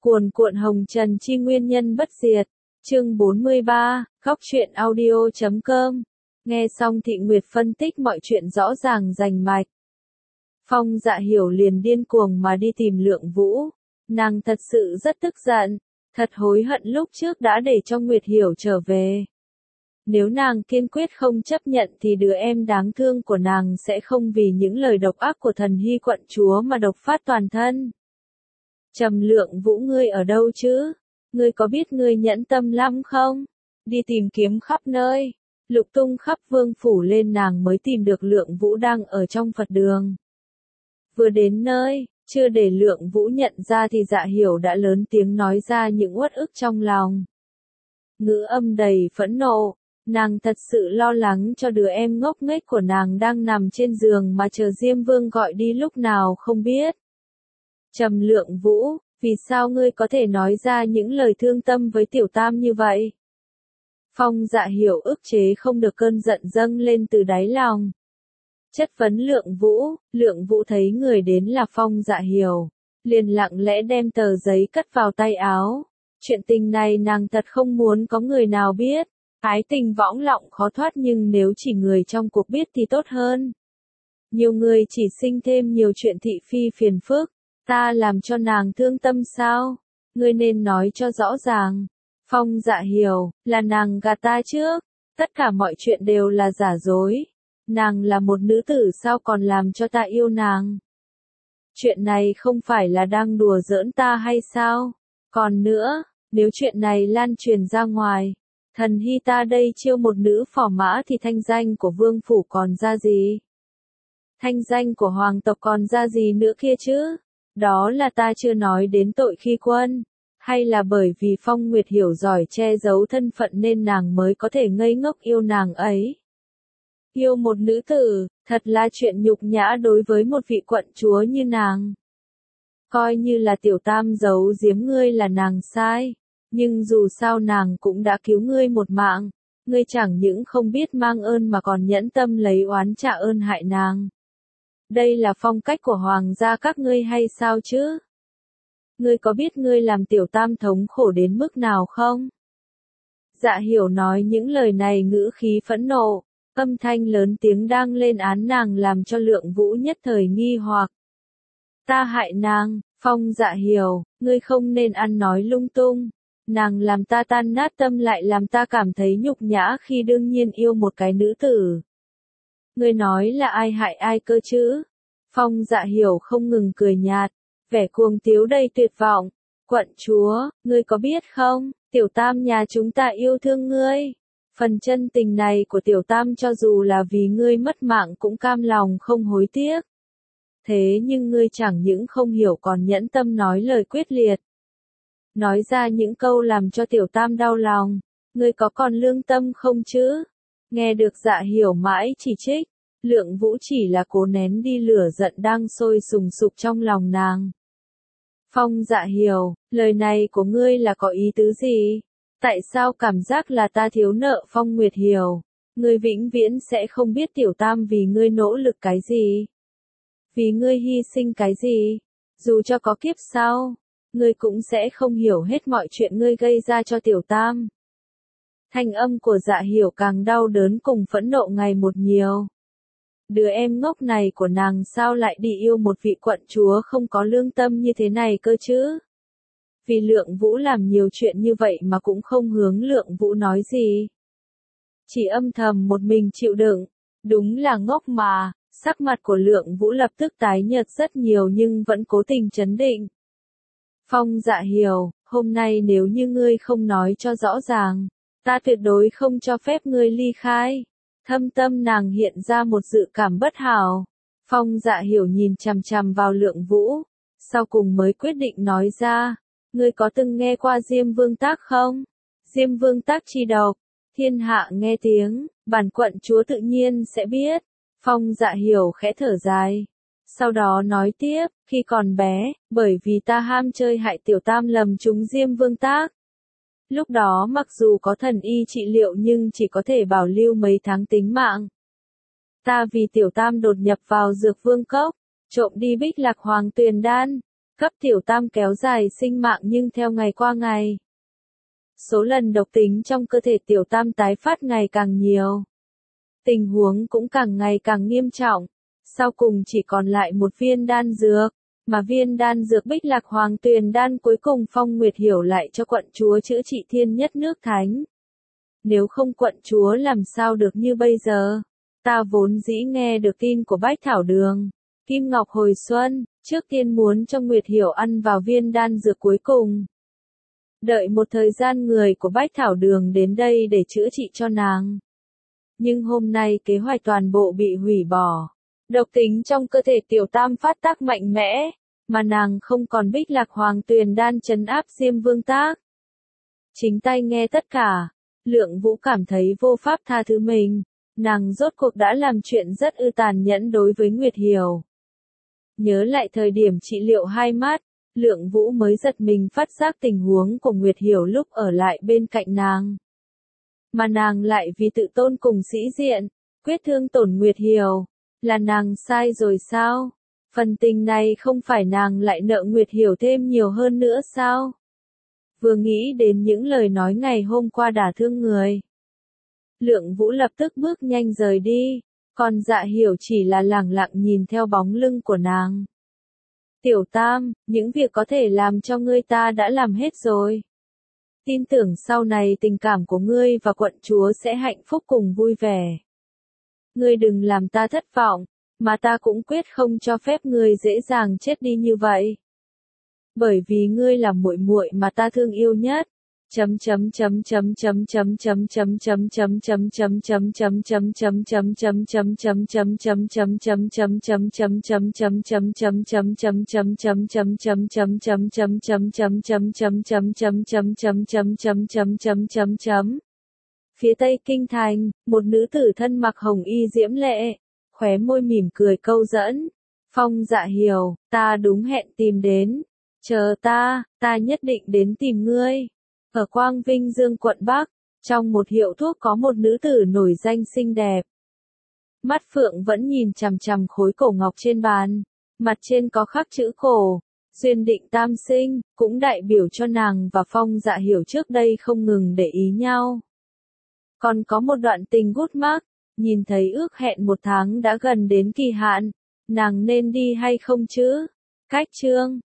Cuồn cuộn hồng trần chi nguyên nhân bất diệt. Chương 43, Góc truyện audio.com. Nghe xong Thị Nguyệt phân tích mọi chuyện rõ ràng rành mạch. Phong Dạ Hiểu liền điên cuồng mà đi tìm Lượng Vũ. Nàng thật sự rất tức giận, thật hối hận lúc trước đã để cho Nguyệt Hiểu trở về. Nếu nàng kiên quyết không chấp nhận thì đứa em đáng thương của nàng sẽ không vì những lời độc ác của thần hy quận chúa mà độc phát toàn thân. Trầm Lượng Vũ, ngươi ở đâu chứ? Ngươi có biết ngươi nhẫn tâm lắm không? Đi tìm kiếm khắp nơi, lục tung khắp vương phủ lên nàng mới tìm được Lượng Vũ đang ở trong Phật đường. Vừa đến nơi, chưa để Lượng Vũ nhận ra thì Dạ Hiểu đã lớn tiếng nói ra những uất ức trong lòng. Ngữ âm đầy phẫn nộ, nàng thật sự lo lắng cho đứa em ngốc nghếch của nàng đang nằm trên giường mà chờ Diêm Vương gọi đi lúc nào không biết. Trầm Lượng Vũ, vì sao ngươi có thể nói ra những lời thương tâm với Tiểu Tam như vậy? Phong Dạ Hiểu ức chế không được cơn giận dâng lên từ đáy lòng. Chất vấn Lượng Vũ thấy người đến là Phong Dạ Hiểu, liền lặng lẽ đem tờ giấy cất vào tay áo. Chuyện tình này nàng thật không muốn có người nào biết. Ái tình võng lọng khó thoát nhưng nếu chỉ người trong cuộc biết thì tốt hơn. Nhiều người chỉ sinh thêm nhiều chuyện thị phi phiền phức. Ta làm cho nàng thương tâm sao? Ngươi nên nói cho rõ ràng. Phong Dạ Hiểu, là nàng gạt ta trước. Tất cả mọi chuyện đều là giả dối. Nàng là một nữ tử sao còn làm cho ta yêu nàng? Chuyện này không phải là đang đùa giỡn ta hay sao? Còn nữa, nếu chuyện này lan truyền ra ngoài, thần hy ta đây chiêu một nữ phò mã thì thanh danh của vương phủ còn ra gì? Thanh danh của hoàng tộc còn ra gì nữa kia chứ? Đó là ta chưa nói đến tội khi quân, hay là bởi vì Phong Nguyệt Hiểu giỏi che giấu thân phận nên nàng mới có thể ngây ngốc yêu nàng ấy. Yêu một nữ tử, thật là chuyện nhục nhã đối với một vị quận chúa như nàng. Coi như là Tiểu Tam giấu giếm ngươi là nàng sai, nhưng dù sao nàng cũng đã cứu ngươi một mạng, ngươi chẳng những không biết mang ơn mà còn nhẫn tâm lấy oán trả ơn hại nàng. Đây là phong cách của hoàng gia các ngươi hay sao chứ? Ngươi có biết ngươi làm Tiểu Tam thống khổ đến mức nào không? Dạ Hiểu nói những lời này ngữ khí phẫn nộ, âm thanh lớn tiếng đang lên án nàng làm cho Lượng Vũ nhất thời nghi hoặc. Ta hại nàng, Phong Dạ Hiểu, ngươi không nên ăn nói lung tung. Nàng làm ta tan nát tâm lại làm ta cảm thấy nhục nhã khi đương nhiên yêu một cái nữ tử. Ngươi nói là ai hại ai cơ chứ? Phong Dạ Hiểu không ngừng cười nhạt, vẻ cuồng tiếu đầy tuyệt vọng. Quận chúa, ngươi có biết không, Tiểu Tam nhà chúng ta yêu thương ngươi. Phần chân tình này của Tiểu Tam cho dù là vì ngươi mất mạng cũng cam lòng không hối tiếc. Thế nhưng ngươi chẳng những không hiểu còn nhẫn tâm nói lời quyết liệt. Nói ra những câu làm cho Tiểu Tam đau lòng. Ngươi có còn lương tâm không chứ? Nghe được Dạ Hiểu mãi chỉ trích, Lượng Vũ chỉ là cố nén đi lửa giận đang sôi sùng sục trong lòng nàng. Phong Dạ Hiểu, lời này của ngươi là có ý tứ gì? Tại sao cảm giác là ta thiếu nợ Phong Nguyệt Hiểu? Ngươi vĩnh viễn sẽ không biết Tiểu Tam vì ngươi nỗ lực cái gì? Vì ngươi hy sinh cái gì? Dù cho có kiếp sau, ngươi cũng sẽ không hiểu hết mọi chuyện ngươi gây ra cho Tiểu Tam. Thanh âm của Dạ Hiểu càng đau đớn cùng phẫn nộ ngày một nhiều. Đứa em ngốc này của nàng sao lại đi yêu một vị quận chúa không có lương tâm như thế này cơ chứ? Vì Lượng Vũ làm nhiều chuyện như vậy mà cũng không hướng Lượng Vũ nói gì. Chỉ âm thầm một mình chịu đựng. Đúng là ngốc mà. Sắc mặt của Lượng Vũ lập tức tái nhợt rất nhiều nhưng vẫn cố tình trấn định. Phong Dạ Hiểu, hôm nay nếu như ngươi không nói cho rõ ràng, ta tuyệt đối không cho phép ngươi ly khai. Thâm tâm nàng hiện ra một dự cảm bất hảo. Phong Dạ Hiểu nhìn chằm chằm vào Lượng Vũ, sau cùng mới quyết định nói ra. Ngươi có từng nghe qua Diêm Vương Tác không? Diêm Vương Tác chi độc, thiên hạ nghe tiếng, bản quận chúa tự nhiên sẽ biết. Phong Dạ Hiểu khẽ thở dài. Sau đó nói tiếp, khi còn bé, bởi vì ta ham chơi hại Tiểu Tam lầm trúng Diêm Vương Tác. Lúc đó mặc dù có thần y trị liệu nhưng chỉ có thể bảo lưu mấy tháng tính mạng. Ta vì Tiểu Tam đột nhập vào Dược Vương Cốc, trộm đi Bích Lạc Hoàng Tuyền Đan, cấp tiểu tam kéo dài sinh mạng nhưng theo ngày qua ngày. Số lần độc tính trong cơ thể tiểu tam tái phát ngày càng nhiều. Tình huống cũng càng ngày càng nghiêm trọng. Sau cùng chỉ còn lại một viên đan dược, mà viên đan dược Bích Lạc Hoàng Tuyền đan cuối cùng Phong Nguyệt Hiểu lại cho quận chúa chữa trị thiên nhất nước thánh. Nếu không quận chúa làm sao được như bây giờ? Ta vốn dĩ nghe được tin của Bách Thảo Đường, Kim Ngọc hồi xuân, trước tiên muốn cho Nguyệt Hiểu ăn vào viên đan dược cuối cùng. Đợi một thời gian người của Bách Thảo Đường đến đây để chữa trị cho nàng. Nhưng hôm nay kế hoạch toàn bộ bị hủy bỏ. Độc tính trong cơ thể tiểu tam phát tác mạnh mẽ, mà nàng không còn Bích Lạc Hoàng Tuyền đan trấn áp Diêm Vương tác. Chính tay nghe tất cả, Lượng Vũ cảm thấy vô pháp tha thứ mình, nàng rốt cuộc đã làm chuyện rất tàn nhẫn đối với Nguyệt Hiểu. Nhớ lại thời điểm trị liệu hai mắt, Lượng Vũ mới giật mình phát giác tình huống của Nguyệt Hiểu lúc ở lại bên cạnh nàng. Mà nàng lại vì tự tôn cùng sĩ diện, quyết thương tổn Nguyệt Hiểu. Là nàng sai rồi sao? Phần tình này không phải nàng lại nợ Nguyệt Hiểu thêm nhiều hơn nữa sao? Vừa nghĩ đến những lời nói ngày hôm qua đả thương người. Lượng Vũ lập tức bước nhanh rời đi, còn Dạ Hiểu chỉ là lẳng lặng nhìn theo bóng lưng của nàng. Tiểu Tam, những việc có thể làm cho ngươi ta đã làm hết rồi. Tin tưởng sau này tình cảm của ngươi và quận chúa sẽ hạnh phúc cùng vui vẻ. Ngươi đừng làm ta thất vọng, mà ta cũng quyết không cho phép ngươi dễ dàng chết đi như vậy. Bởi vì ngươi là muội muội mà ta thương yêu nhất. Phía tây kinh thành, một nữ tử thân mặc hồng y diễm lệ, khóe môi mỉm cười câu dẫn. Phong Dạ Hiểu, ta đúng hẹn tìm đến. Chờ ta nhất định đến tìm ngươi. Ở Quang Vinh Dương quận Bắc, trong một hiệu thuốc có một nữ tử nổi danh xinh đẹp. Mắt phượng vẫn nhìn chằm chằm khối cổ ngọc trên bàn, mặt trên có khắc chữ cổ, duyên định tam sinh, cũng đại biểu cho nàng và Phong Dạ Hiểu trước đây không ngừng để ý nhau. Còn có một đoạn tình gút mắc, nhìn thấy ước hẹn 1 tháng đã gần đến kỳ hạn, nàng nên đi hay không chứ? Cách chương